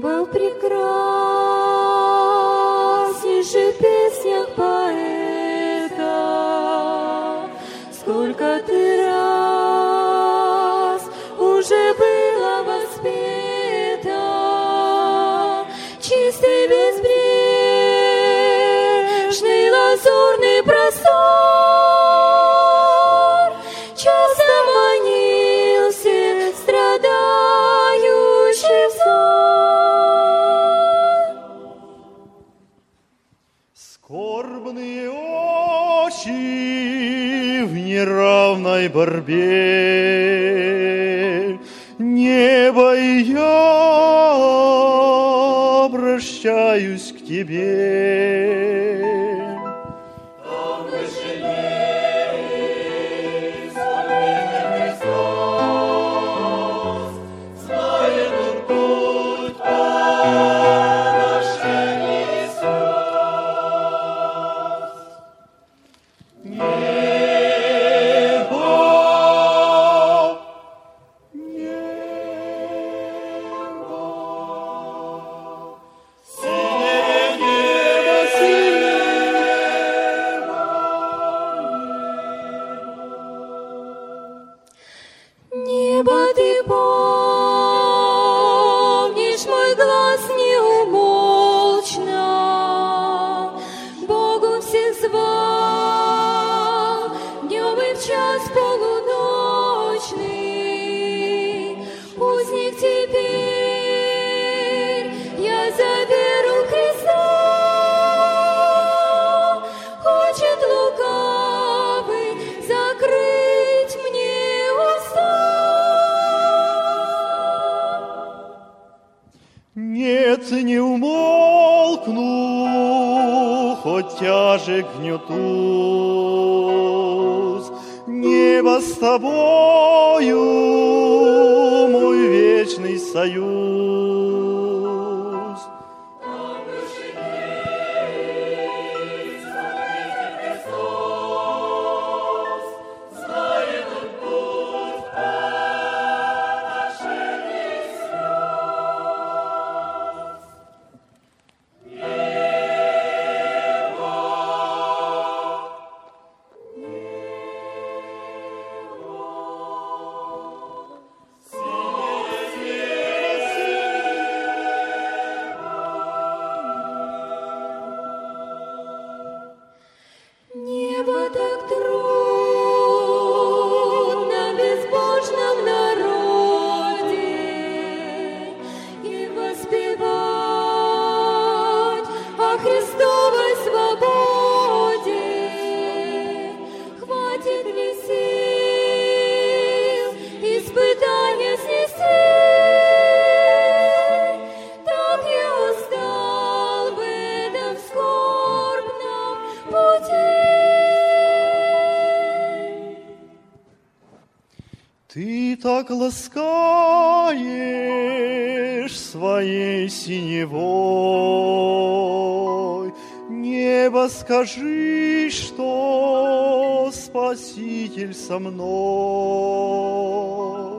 был прекраснейший в песнях поэта. Сколько ты раз уже было воспета, чистый безбрежный лазурный простор, часто манил всех страдающих взор. Скорбные очи в неравной борьбе, небо и я обращаюсь к тебе. Небо, ты помнишь мой глаз неумолчно, Богу всех звал днем и в час полуночный. Узник теперь я за веру Христа, хочет лукавый закрыть мне уста. Нет, не умолкну, хоть тяжек гнетусь. Небо с тобою, мой вечный союз. Небо так трудно в безбожном народе, и воспевать о Христовой свободе. Хватит ли сил испытания снести? Так я устал в этом скорбном пути. Ты так ласкаешь своей синевой. Небо, скажи, что Спаситель со мной.